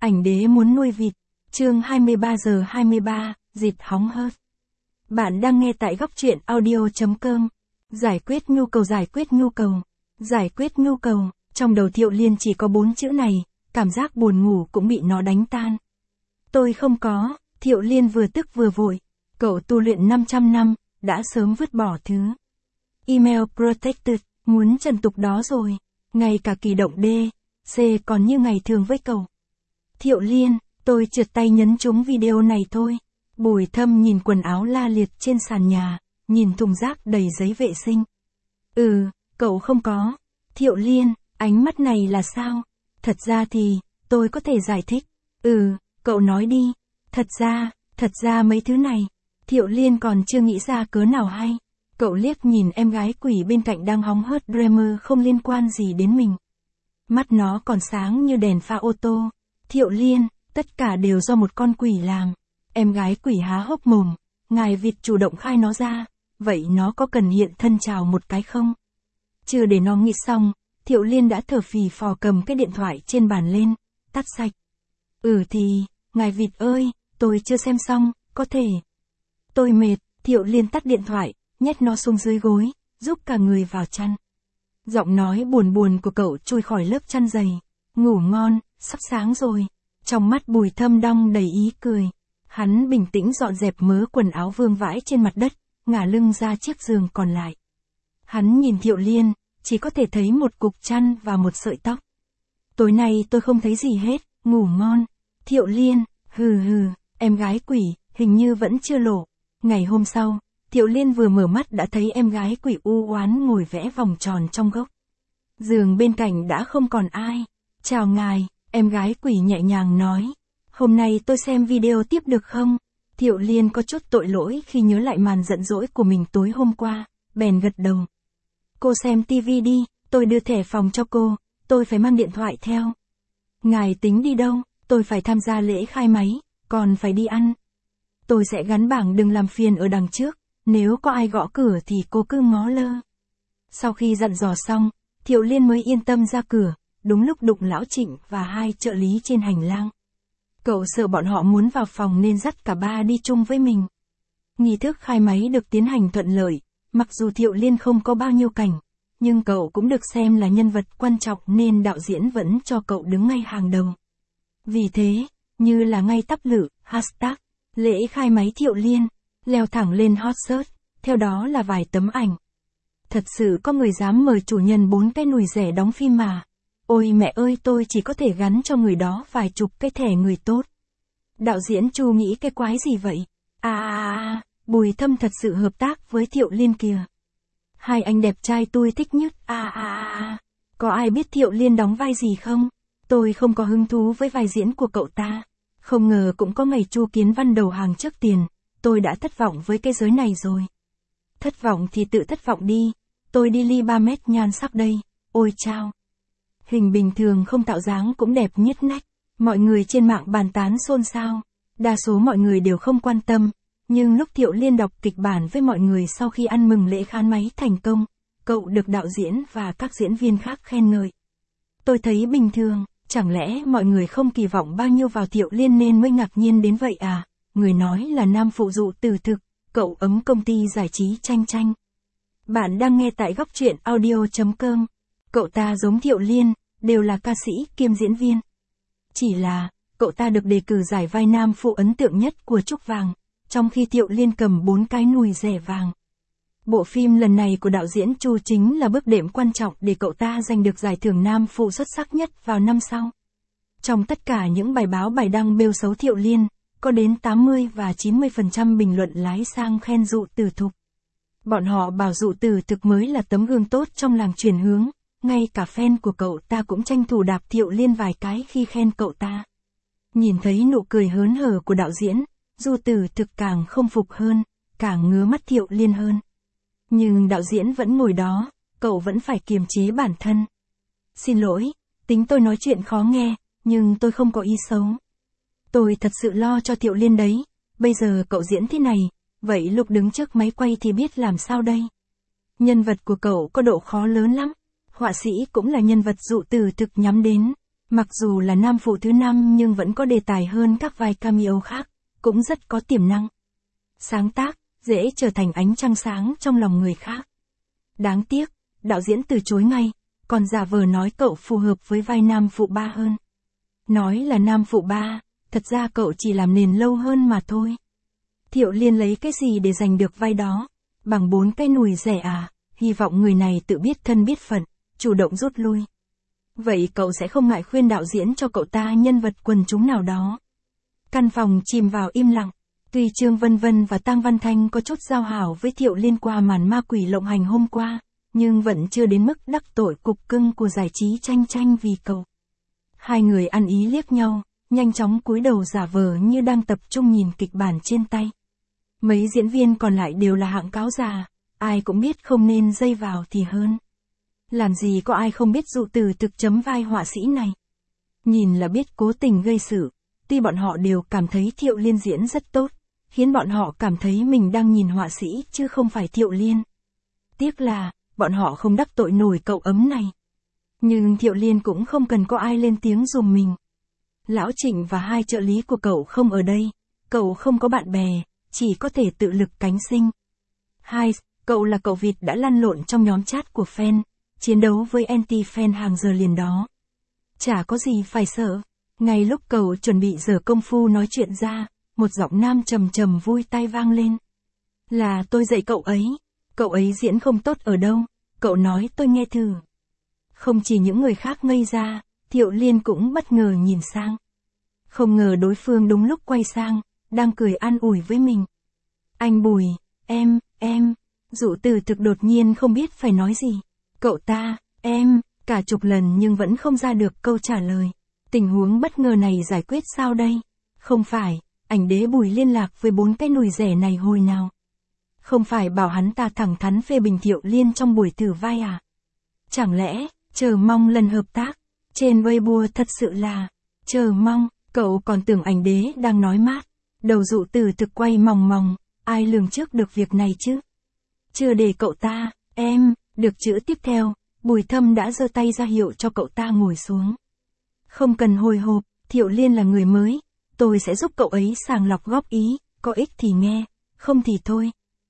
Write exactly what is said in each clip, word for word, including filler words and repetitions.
Ảnh đế muốn nuôi vịt. Chương hai mươi ba giờ hai mươi ba, dịp hóng hớt. Bạn đang nghe tại góc truyện audio chấm com. Giải quyết nhu cầu giải quyết nhu cầu. Giải quyết nhu cầu, trong đầu Thiệu Liên chỉ có bốn chữ này, cảm giác buồn ngủ cũng bị nó đánh tan. Tôi không có, Thiệu Liên vừa tức vừa vội. Cậu tu luyện năm trăm năm, đã sớm vứt bỏ thứ. Email protected, muốn trần tục đó rồi. Ngay cả kỳ động D, C còn như ngày thường với cậu. Thiệu Liên, tôi trượt tay nhấn trúng video này thôi. Bùi Thâm nhìn quần áo la liệt trên sàn nhà, nhìn thùng rác đầy giấy vệ sinh. Ừ, cậu không có. Thiệu Liên, ánh mắt này là sao? Thật ra thì, tôi có thể giải thích. Ừ, cậu nói đi. Thật ra, thật ra mấy thứ này. Thiệu Liên còn chưa nghĩ ra cớ nào hay. Cậu liếc nhìn em gái quỷ bên cạnh đang hóng hớt Dreamer không liên quan gì đến mình. Mắt nó còn sáng như đèn pha ô tô. Thiệu Liên, tất cả đều do một con quỷ làm. Em gái quỷ há hốc mồm, ngài vịt chủ động khai nó ra, vậy nó có cần hiện thân chào một cái không? Chưa để nó nghĩ xong, Thiệu Liên đã thở phì phò cầm cái điện thoại trên bàn lên, tắt sạch. Ừ thì, ngài vịt ơi, tôi chưa xem xong, có thể. Tôi mệt, Thiệu Liên tắt điện thoại, nhét nó xuống dưới gối, giúp cả người vào chăn. Giọng nói buồn buồn của cậu chui khỏi lớp chăn dày. Ngủ ngon, sắp sáng rồi. Trong mắt Bùi Thâm đong đầy ý cười. Hắn bình tĩnh dọn dẹp mớ quần áo vương vãi trên mặt đất, ngả lưng ra chiếc giường còn lại. Hắn nhìn Thiệu Liên, chỉ có thể thấy một cục chăn và một sợi tóc. Tối nay tôi không thấy gì hết, ngủ ngon. Thiệu Liên, hừ hừ, em gái quỷ, hình như vẫn chưa lộ. Ngày hôm sau, Thiệu Liên vừa mở mắt đã thấy em gái quỷ u oán ngồi vẽ vòng tròn trong góc. Giường bên cạnh đã không còn ai. Chào ngài, em gái quỷ nhẹ nhàng nói. Hôm nay tôi xem video tiếp được không? Thiệu Liên có chút tội lỗi khi nhớ lại màn giận dỗi của mình tối hôm qua, bèn gật đầu. Cô xem tivi đi, tôi đưa thẻ phòng cho cô, tôi phải mang điện thoại theo. Ngài tính đi đâu? Tôi phải tham gia lễ khai máy, còn phải đi ăn. Tôi sẽ gắn bảng đừng làm phiền ở đằng trước, nếu có ai gõ cửa thì cô cứ ngó lơ. Sau khi dặn dò xong, Thiệu Liên mới yên tâm ra cửa, đúng lúc đụng Lão Trịnh và hai trợ lý trên hành lang. Cậu sợ bọn họ muốn vào phòng nên dắt cả ba đi chung với mình. Nghi thức khai máy được tiến hành thuận lợi, mặc dù Thiệu Liên không có bao nhiêu cảnh, nhưng cậu cũng được xem là nhân vật quan trọng nên đạo diễn vẫn cho cậu đứng ngay hàng đầu. Vì thế, như là ngay tắp lự, hashtag, lễ khai máy Thiệu Liên, leo thẳng lên hot search, theo đó là vài tấm ảnh. Thật sự có người dám mời chủ nhân bốn cái nùi rẻ đóng phim mà. Ôi mẹ ơi, tôi chỉ có thể gắn cho người đó vài chục cái thẻ người tốt. Đạo diễn Chu nghĩ cái quái gì vậy? À à à, Bùi Thâm thật sự hợp tác với Thiệu Liên kìa. Hai anh đẹp trai tôi thích nhất. À à à, có ai biết Thiệu Liên đóng vai gì không? Tôi không có hứng thú với vai diễn của cậu ta. Không ngờ cũng có ngày Chu Kiến Văn đầu hàng trước tiền. Tôi đã thất vọng với cái giới này rồi. Thất vọng thì tự thất vọng đi. Tôi đi ly ba mét nhan sắc đây. Ôi chao. Hình bình thường không tạo dáng cũng đẹp nhất nách. Mọi người trên mạng bàn tán xôn xao. Đa số mọi người đều không quan tâm. Nhưng lúc Thiệu Liên đọc kịch bản với mọi người sau khi ăn mừng lễ khán máy thành công, cậu được đạo diễn và các diễn viên khác khen ngợi. Tôi thấy bình thường, chẳng lẽ mọi người không kỳ vọng bao nhiêu vào Thiệu Liên nên mới ngạc nhiên đến vậy à? Người nói là nam phụ dụ từ thực, cậu ấm công ty giải trí Tranh Tranh. Bạn đang nghe tại góc truyện audio chấm com. Cậu ta giống Thiệu Liên, đều là ca sĩ kiêm diễn viên. Chỉ là, cậu ta được đề cử giải vai nam phụ ấn tượng nhất của Trúc Vàng, trong khi Thiệu Liên cầm bốn cái nùi rẻ vàng. Bộ phim lần này của đạo diễn Chu chính là bước đệm quan trọng để cậu ta giành được giải thưởng nam phụ xuất sắc nhất vào năm sau. Trong tất cả những bài báo bài đăng bêu xấu Thiệu Liên, có đến tám mươi và chín mươi phần trăm bình luận lái sang khen Dụ Tử Thục. Bọn họ bảo Dụ Tử Thực mới là tấm gương tốt trong làng chuyển hướng, ngay cả fan của cậu ta cũng tranh thủ đạp Thiệu Liên vài cái khi khen cậu ta. Nhìn thấy nụ cười hớn hở của đạo diễn, Dụ Tử Thực càng không phục hơn, càng ngứa mắt Thiệu Liên hơn. Nhưng đạo diễn vẫn ngồi đó, cậu vẫn phải kiềm chế bản thân. Xin lỗi, tính tôi nói chuyện khó nghe, nhưng tôi không có ý xấu. Tôi thật sự lo cho Thiệu Liên đấy, bây giờ cậu diễn thế này, vậy lúc đứng trước máy quay thì biết làm sao đây? Nhân vật của cậu có độ khó lớn lắm, họa sĩ cũng là nhân vật Dụ Tử Thực nhắm đến, Mặc dù là nam phụ thứ năm nhưng vẫn có đề tài hơn các vai cameo khác, cũng rất có tiềm năng. Sáng tác, dễ trở thành ánh trăng sáng trong lòng người khác. Đáng tiếc, đạo diễn từ chối ngay, còn giả vờ nói cậu phù hợp với vai nam phụ ba hơn. Nói là nam phụ ba, thật ra cậu chỉ làm nền lâu hơn mà thôi. Thiệu Liên lấy cái gì để giành được vai đó? Bằng bốn cái nùi rẻ à? Hy vọng người này tự biết thân biết phận, chủ động rút lui. Vậy cậu sẽ không ngại khuyên đạo diễn cho cậu ta nhân vật quần chúng nào đó. Căn phòng chìm vào im lặng. Tuy Trương Vân Vân và Tang Văn Thanh có chút giao hảo với Thiệu Liên qua màn ma quỷ lộng hành hôm qua, nhưng vẫn chưa đến mức đắc tội cục cưng của giải trí tranh tranh vì cậu. Hai người ăn ý liếc nhau, nhanh chóng cúi đầu giả vờ như đang tập trung nhìn kịch bản trên tay. Mấy diễn viên còn lại đều là hạng cáo già, ai cũng biết không nên dây vào thì hơn. Làm gì có ai không biết Dụ Từ Thực chấm vai họa sĩ này. Nhìn là biết cố tình gây sự, tuy bọn họ đều cảm thấy Thiệu Liên diễn rất tốt, khiến bọn họ cảm thấy mình đang nhìn họa sĩ chứ không phải Thiệu Liên. Tiếc là, bọn họ không đắc tội nổi cậu ấm này. Nhưng Thiệu Liên cũng không cần có ai lên tiếng giùm mình. Lão Trịnh và hai trợ lý của cậu không ở đây, cậu không có bạn bè, chỉ có thể tự lực cánh sinh. Hai, cậu là cậu vịt đã lăn lộn trong nhóm chat của fan, chiến đấu với anti-fan hàng giờ liền đó. Chả có gì phải sợ. Ngay lúc cậu chuẩn bị giở công phu nói chuyện ra, một giọng nam trầm trầm vui tai vang lên. Là tôi dạy cậu ấy. Cậu ấy diễn không tốt ở đâu, cậu nói tôi nghe thử. Không chỉ những người khác ngây ra, Thiệu Liên cũng bất ngờ nhìn sang. Không ngờ đối phương đúng lúc quay sang, đang cười an ủi với mình. Anh Bùi, em, em, Dụ Từ Thực đột nhiên không biết phải nói gì. Cậu ta, em, cả chục lần nhưng vẫn không ra được câu trả lời. Tình huống bất ngờ này giải quyết sao đây? Không phải, ảnh đế Bùi liên lạc với bốn cái nùi rẻ này hồi nào? Không phải bảo hắn ta thẳng thắn phê bình Thiệu Liên trong buổi thử vai à? Chẳng lẽ, chờ mong lần hợp tác, trên Weibo thật sự là, chờ mong, cậu còn tưởng ảnh đế đang nói mát, đầu Dụ Từ Thực quay mòng mòng, ai lường trước được việc này chứ? Chưa để cậu ta, em, được chữ tiếp theo, Bùi Thâm đã giơ tay ra hiệu cho cậu ta ngồi xuống. Không cần hồi hộp, Thiệu Liên là người mới, tôi sẽ giúp cậu ấy sàng lọc góp ý, có ích thì nghe, không thì thôi.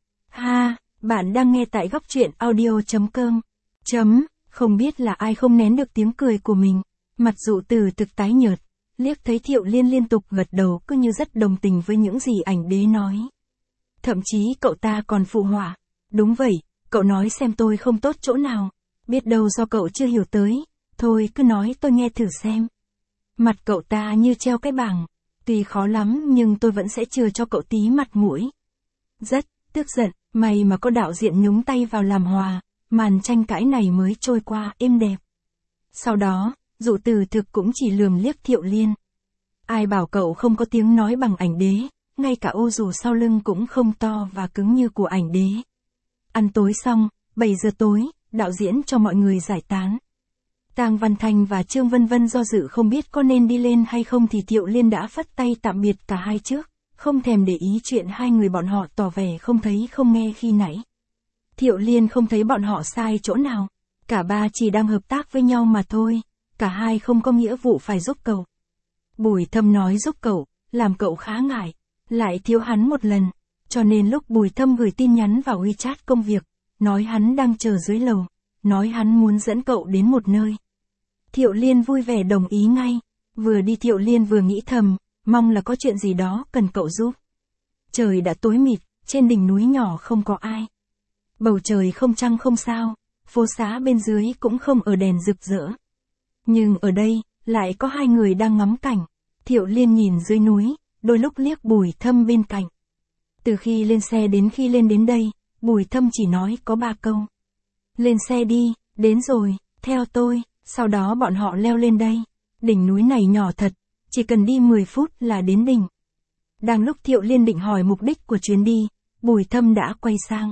Ha, bạn đang nghe tại góc truyện audio chấm com. Chấm, không biết là ai không nén được tiếng cười của mình, mặt Dụ Từ Thực tái nhợt, liếc thấy Thiệu Liên liên tục gật đầu cứ như rất đồng tình với những gì ảnh đế nói. Thậm chí cậu ta còn phụ họa, đúng vậy, cậu nói xem tôi không tốt chỗ nào, biết đâu do cậu chưa hiểu tới, thôi cứ nói tôi nghe thử xem. Mặt cậu ta như treo cái bảng, tuy khó lắm nhưng tôi vẫn sẽ chừa cho cậu tí mặt mũi. Rất, tức giận, may mà có đạo diễn nhúng tay vào làm hòa, màn tranh cãi này mới trôi qua êm đẹp. Sau đó, Dụ Từ Thực cũng chỉ lườm liếc Thiệu Liên. Ai bảo cậu không có tiếng nói bằng ảnh đế, ngay cả ô dù sau lưng cũng không to và cứng như của ảnh đế. Ăn tối xong, bảy giờ tối, đạo diễn cho mọi người giải tán. Tang Văn Thanh và Trương Vân Vân do dự không biết có nên đi lên hay không thì Thiệu Liên đã phất tay tạm biệt cả hai trước, không thèm để ý chuyện hai người bọn họ tỏ vẻ không thấy không nghe khi nãy. Thiệu Liên không thấy bọn họ sai chỗ nào, cả ba chỉ đang hợp tác với nhau mà thôi, cả hai không có nghĩa vụ phải giúp cậu. Bùi Thâm nói giúp cậu, làm cậu khá ngại, lại thiếu hắn một lần, cho nên lúc Bùi Thâm gửi tin nhắn vào WeChat công việc, nói hắn đang chờ dưới lầu, nói hắn muốn dẫn cậu đến một nơi. Thiệu Liên vui vẻ đồng ý ngay, vừa đi Thiệu Liên vừa nghĩ thầm, mong là có chuyện gì đó cần cậu giúp. Trời đã tối mịt, trên đỉnh núi nhỏ không có ai. Bầu trời không trăng không sao, phố xá bên dưới cũng không ở đèn rực rỡ. Nhưng ở đây, lại có hai người đang ngắm cảnh. Thiệu Liên nhìn dưới núi, đôi lúc liếc Bùi Thâm bên cạnh. Từ khi lên xe đến khi lên đến đây, Bùi Thâm chỉ nói có ba câu. Lên xe đi, đến rồi, theo tôi, sau đó bọn họ leo lên đây. Đỉnh núi này nhỏ thật, chỉ cần đi mười phút là đến đỉnh. Đang lúc Thiệu Liên định hỏi mục đích của chuyến đi, Bùi Thâm đã quay sang.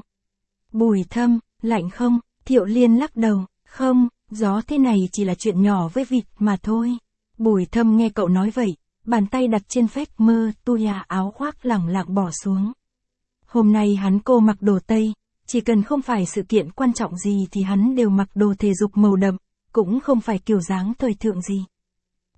Bùi Thâm, lạnh không? Thiệu Liên lắc đầu, không, gió thế này chỉ là chuyện nhỏ với vịt mà thôi. Bùi Thâm nghe cậu nói vậy, bàn tay đặt trên phách mơ tu nhà áo khoác lẳng lặng bỏ xuống. Hôm nay hắn cô mặc đồ Tây, chỉ cần không phải sự kiện quan trọng gì thì hắn đều mặc đồ thể dục màu đậm, cũng không phải kiểu dáng thời thượng gì.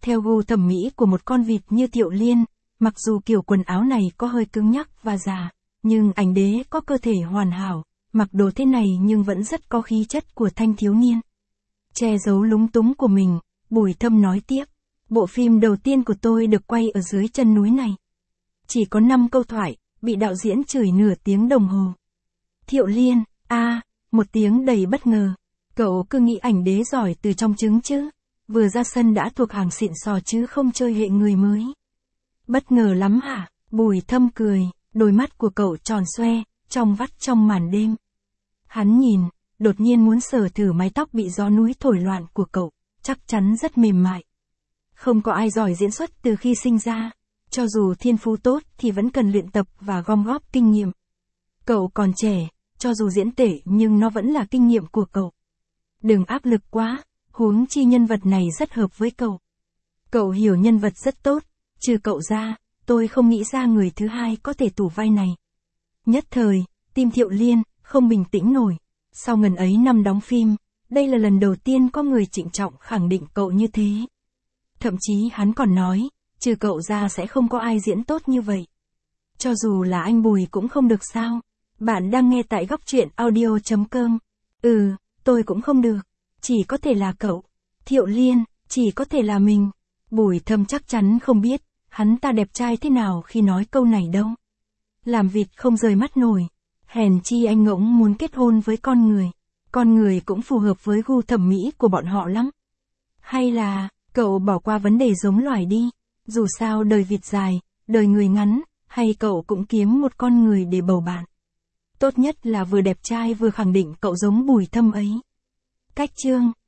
Theo gu thẩm mỹ của một con vịt như Thiệu Liên, mặc dù kiểu quần áo này có hơi cứng nhắc và già, nhưng ảnh đế có cơ thể hoàn hảo, mặc đồ thế này nhưng vẫn rất có khí chất của thanh thiếu niên. Che giấu lúng túng của mình, Bùi Thâm nói tiếp, bộ phim đầu tiên của tôi được quay ở dưới chân núi này. Chỉ có năm câu thoại, bị đạo diễn chửi nửa tiếng đồng hồ. Thiệu Liên, a à, một tiếng đầy bất ngờ. Cậu cứ nghĩ ảnh đế giỏi từ trong trứng chứ. Vừa ra sân đã thuộc hàng xịn sò chứ không chơi hệ người mới. Bất ngờ lắm hả? Bùi Thâm cười, đôi mắt của cậu tròn xoe, trong vắt trong màn đêm. Hắn nhìn, đột nhiên muốn sờ thử mái tóc bị gió núi thổi loạn của cậu, chắc chắn rất mềm mại. Không có ai giỏi diễn xuất từ khi sinh ra, cho dù thiên phú tốt thì vẫn cần luyện tập và gom góp kinh nghiệm. Cậu còn trẻ, cho dù diễn tệ nhưng nó vẫn là kinh nghiệm của cậu. Đừng áp lực quá, huống chi nhân vật này rất hợp với cậu. Cậu hiểu nhân vật rất tốt, trừ cậu ra, tôi không nghĩ ra người thứ hai có thể tủ vai này. Nhất thời, tim Thiệu Liên không bình tĩnh nổi. Sau ngần ấy năm đóng phim, đây là lần đầu tiên có người trịnh trọng khẳng định cậu như thế. Thậm chí hắn còn nói, trừ cậu ra sẽ không có ai diễn tốt như vậy. Cho dù là anh Bùi cũng không được sao. Bạn đang nghe tại góc truyện audio chấm com. Ừ, tôi cũng không được. Chỉ có thể là cậu. Thiệu Liên, chỉ có thể là mình. Bùi Thâm chắc chắn không biết, hắn ta đẹp trai thế nào khi nói câu này đâu. Làm vịt không rời mắt nổi. Hèn chi anh ngỗng muốn kết hôn với con người. Con người cũng phù hợp với gu thẩm mỹ của bọn họ lắm. Hay là, cậu bỏ qua vấn đề giống loài đi. Dù sao đời vịt dài, đời người ngắn, hay cậu cũng kiếm một con người để bầu bạn. Tốt nhất là vừa đẹp trai vừa khẳng định cậu giống Bùi Thâm ấy. Cách chương